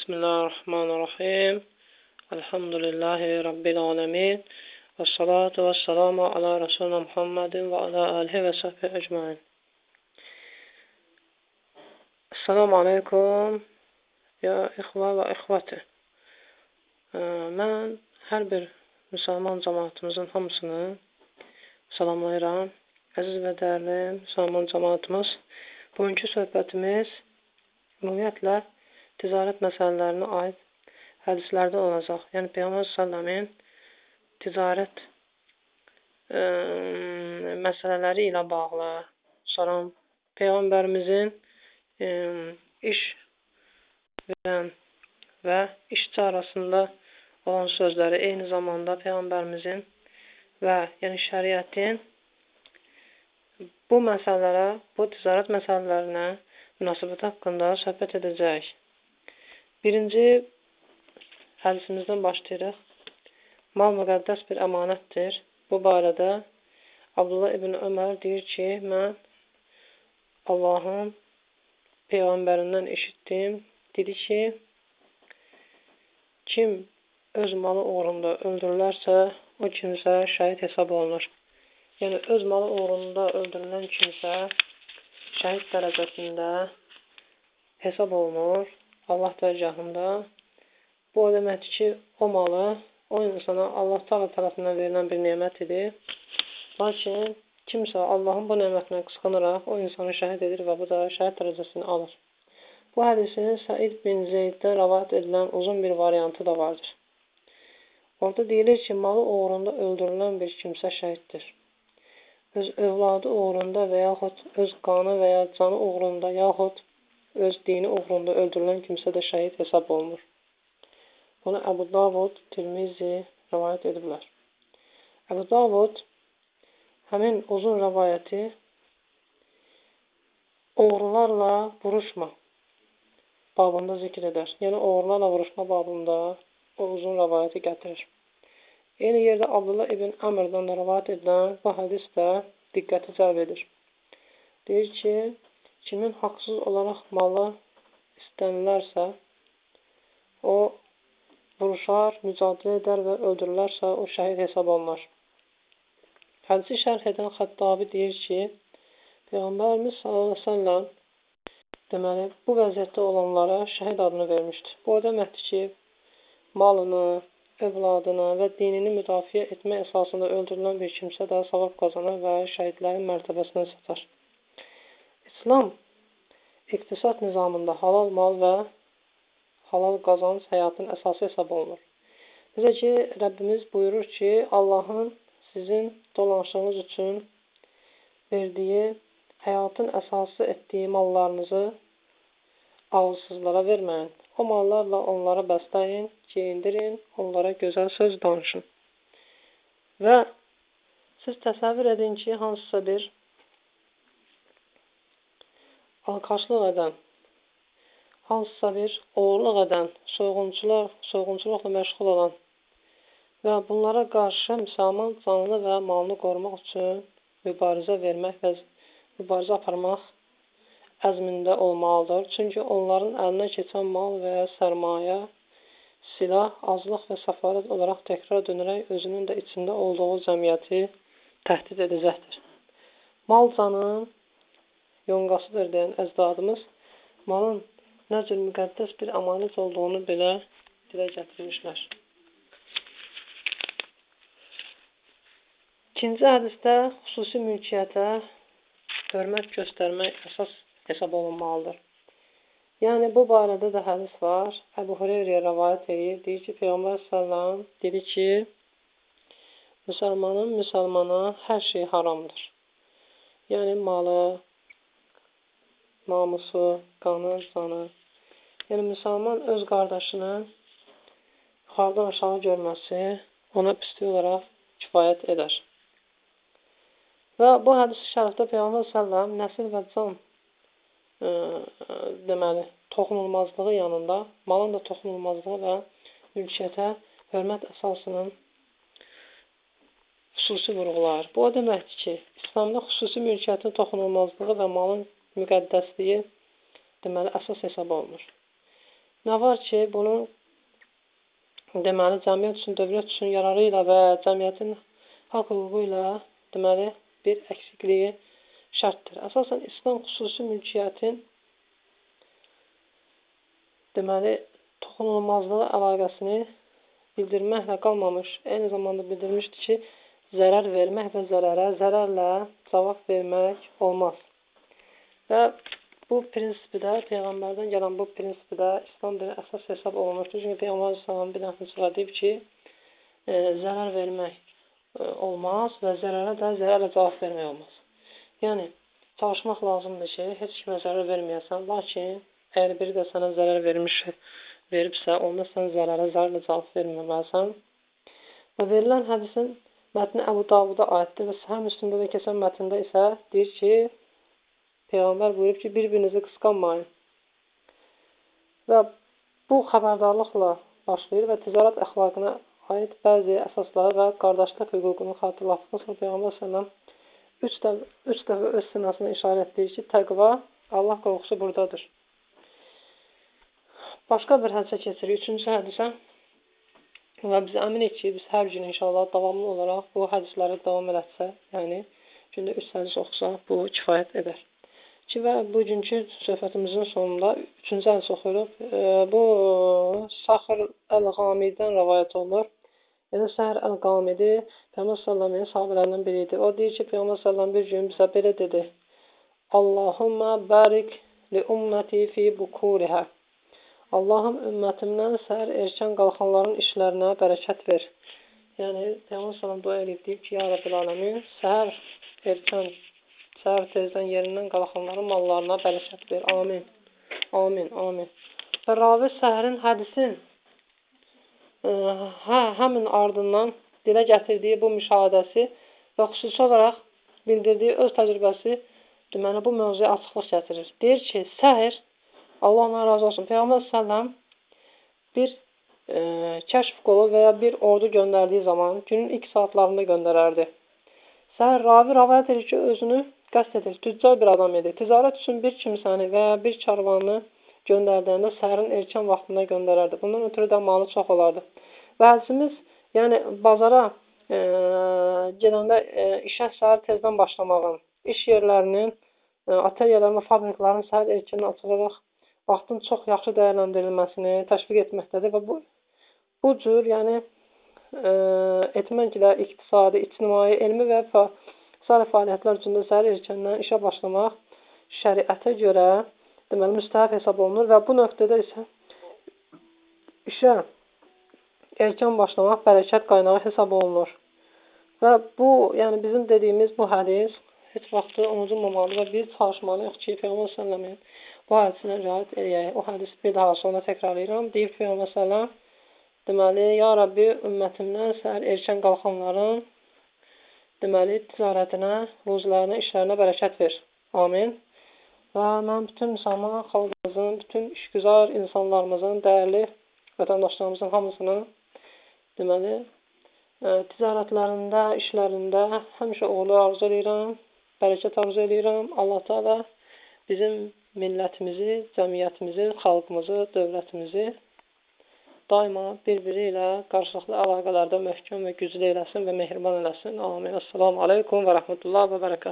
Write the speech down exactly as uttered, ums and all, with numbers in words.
Bismillahirrahmanirrahim. Elhamdülillahi Rabbil alemin. Və salatu və salamu ala Rasulina Muhammedin və ala alihi və sahbihi ecmain. Assalamu aleykum, ya ixva və ixvati. Mən hər bir müsəlman cəmaatımızın hamısını salamlayıram. Əziz və dəyərli müsəlman cəmaatımız, bugünkü söhbətimiz ümumiyyətlə ticarət məsələlərinə aid hədislərdə olacaq. Yəni, Peyğəmbər s.ə.v-in ticarət ə, məsələləri ilə bağlı, sonra Peyğəmbərimizin ə, iş verən və işçi arasında olan sözləri, eyni zamanda Peyğəmbərimizin və yəni şəriətin bu məsələlərə, bu ticarət məsələlərinə münasibət haqqında söhbət edəcək. Birinci hədisimizdən başlayırıq. Mal müqəddəs bir əmanətdir. Bu barədə Abdullah ibn Ömər deyir ki, mən Allahın Peyğəmbərindən eşitdim. Dedi ki, kim öz malı uğrunda öldürülərsə, o kimsə şəhid hesab olunur. Yəni, öz malı uğrunda öldürülən kimsə şəhid dərəcəsində hesab olunur Allah dərgahında. Bu o deməkdir ki, o malı o insana Allah Teala tərəfindən verilən bir nemət idi. Lakin kimsə Allahın bu nemətinə qısqanaraq o insanı şəhid edir və bu da şəhid dərəcəsini alır. Bu hədisin Səid bin Zeyddən rəvayət edilən uzun bir variantı da vardır. Orada deyilir ki, malı uğrunda öldürülən bir kimsə şəhiddir. Öz övladı uğrunda və yaxud öz qanı və ya canı uğrunda, yaxud öz dini uğrunda öldürülən kimsə də şəhid hesab olunur. Bunu Əbu Davud, Tirmizi rəvayət ediblər. Əbu Davud həmin uzun rəvayəti oğrularla vuruşma babında zikr edər. Yəni, oğrularla vuruşma babında o uzun rəvayəti gətirir. Eyni yerdə Abdullah ibn Əmrdən də rəvayət edilən bu hədis də diqqəti cəlb edir. Deyir ki, kimin haqsız olaraq malı istənilərsə, o vuruşar, mücadilə edər və öldürülərsə, o şəhid hesab olunur. Hədisi şərh edən Xəttabi deyir ki, Peyğəmbərimiz sallallahu əleyhi və səlləm deməli, bu vəziyyətdə olanlara şəhid adını vermişdir. Bu o deməkdir ki, malını, övladını və dinini müdafiə etmək əsasında öldürülən bir kimsə də savab qazanır və şəhidlərin mərtəbəsinə çatar. İslam iqtisad nizamında halal mal və halal qazanc həyatın əsası hesab olunur. Necə ki, Rəbbimiz buyurur ki, Allahın sizin dolanışınız üçün verdiyi, həyatın əsası etdiyi mallarınızı ağılsızlara verməyin. O mallarla onlara bəsləyin, geyindirin, onlara gözəl söz danışın. Və siz təsəvvür edin ki, hansısa bir alkaşlıq edən, hansısa bir oğurluq edən, soyğunçular, soyğunçuluqla məşğul olan və bunlara qarşı müsəlman canını və malını qorumaq üçün mübarizə vermək və mübarizə aparmaq əzmində olmalıdır. Çünki onların əlinə keçən mal və ya sərmayə, silah, azlıq və səfarət olaraq təkrar dönərək özünün də içində olduğu cəmiyyəti təhdid edəcəkdir. Mal canın yonqasıdır deyən əcdadımız malın nə cür müqəddəs bir əmanət olduğunu belə dilə gətirmişlər. İkinci hədisdə xüsusi mülkiyyətə hörmət göstərmək əsas hesab olunmalıdır. Yəni, bu barədə də hədis var. Əbu Hüreyrəyə rəvayət edir. Deyir ki, Peyğəmbər s.ə.v dedi ki, müsəlmanın müsəlmana hər şey haramdır. Yəni, malı, namusu, qanı, canı. Yəni, müsəlman öz qardaşını yuxarıdan aşağı görməsi ona pislik olaraq kifayət edər. Və bu hədis-i şərifdə Peyğəmbər s.ə.v nəsil və can Ə, ə, deməli, toxunulmazlığı yanında, malın da toxunulmazlığı və mülkiyyətə hörmət əsasının xüsusi vurğular. Bu o deməkdir ki, İslamda xüsusi mülkiyyətin toxunulmazlığı və malın müqəddəsliyi deməli, əsas hesab olunur. nə var ki, bunun deməli cəmiyyət üçün, dövlət üçün yararı ilə və cəmiyyətin haqq hüququ ilə deməli bir əksikliyi şərtdir. Əsasən İslam xüsusi mülkiyyətin deməli toxunulmazlığı əlaqəsini bildirməklə qalmamış, eyni zamanda bildirmişdir ki, zərər vermək və zərərə zərərlə cavab vermək olmaz. Və bu prinsipi də, Peyğəmbərdən gələn bu prinsipi də İslam dini əsas hesab olunmuşdur. Çünki Peyğəmbər sallallahu bir nəfəsə deyib ki, e, zərər vermək e, olmaz və zərərə də zərərlə cavab vermək olmaz. Yəni, çalışmaq lazımdır ki, heç kimə zərər verməyəsən, lakin əgər biri də sənə zərər vermiş, veribsə, onda sən zərərə zərərlə cavab verməməlisən. Və verilən hədisin mətni Əbu Davuda aiddir və Səhih Müslimdə də keçən mətndə isə deyir ki, Peyğəmbər buyurub ki, bir-birinizi qısqanmayın. Və bu xəbərdarlıqla başlayır və ticarət əxlaqına aid bəzi əsasları və qardaşlıq hüququnu xatırlatdıqdan sonra Peyğəmbər sallallahu üç dəfə, üç dəfə öz sinasına işarət edir ki, təqva, Allah qorxusu buradadır. Başqa bir hədisə keçirik, üçüncü hədisə və biz əminik ki, biz hər gün inşallah davamlı olaraq bu hədisləri davam elətsək, yəni gündə üç hədis oxusaq, bu kifayət edər. Ki, və bugünkü söhbətimizin sonunda üçüncü hədis oxuyuruq. E, bu Saxr Əl-Qamidən rəvayət olunur. Yəni, Səhr Əl-Qamidi Peyğəmbər sallallahu sahabələrindən biri idi. O deyir ki, Peyğəmbər sallallahu bir gün bizə belə dedi: Allahumma barik li umməti fi bukurihə. Allahım ümmətimdən səhər erkən qalxanların işlərinə bərəkət ver. Yəni, Peyğəmbər sallallahu dua edib deyib ki, ya Rabbil aləmin, səhər erkən, səhər tezdən yerindən qalxanların mallarına bərəkət ver. Amin. Amin. Amin. Və ravi səhərin hədisin Hə, həmin ardından dilə gətirdiyi bu müşahidəsi və xüsusi olaraq bildirdiyi öz təcrübəsi deməli, bu mövzuya açıqlıq gətirir. Deyir ki, səhər, Allah ona razı olsun, Peyğəmbər sallam bir e, kəşf qolu və ya bir ordu göndərdiyi zaman günün ilk saatlarında göndərərdi. Səhər ravi rəvayət edir ki, özünü qəsd edir, tüccar bir adam idi. Ticarət üçün bir kimsəni və ya bir karvanı göndərdiyəndə səhərin erkən vaxtında göndərərdi. Bundan ötürü də malı çox olardı. Və hədisimiz, yəni bazara e, gedəndə e, işə səhər tezdən başlamağın, iş yerlərinin, e, ateliyələrin və fabriklərin səhər erkən açılaraq vaxtın çox yaxşı dəyərləndirilməsini təşviq etməkdədir və bu, bu cür, yəni e, etməklə iqtisadi, ictimai, elmi və fa sair fəaliyyətlər üçün də səhər erkəndən işə başlamaq şəriətə görə deməli, müstəhəb hesab olunur və bu nöqtədə isə işə erkən başlamaq bərəkət qaynağı hesab olunur. Və bu, yəni bizim dediyimiz bu hədis heç vaxtı unudulmamalı və biz çalışmalıyıq ki, Peyğəmbər sallallahu bu hədisinə riayət edək. O hədisi bir daha sonra təkrarlayıram. Deyib Peyğəmbər sallallahu deməli, ya Rabbi, ümmətimdən səhər erkən qalxanların deməli, ticarətinə, ruzilərinə, işlərinə bərəkət ver. Amin. Və mən bütün müsəlman xalqımızın, bütün işgüzar insanlarımızın, dəyərli vətəndaşlarımızın hamısını deməli, e, ticarətlərində, işlərində həmişə uğurlu arzu edirəm, bərəkət arzu edirəm. Allah Teala bizim millətimizi, cəmiyyətimizi, xalqımızı, dövlətimizi daima bir-biri ilə qarşılıqlı əlaqələrdə möhkəm və güclü eləsin və mehriban eləsin. Amin. Assalamu aleykum və rəhmətullah və bərəkət.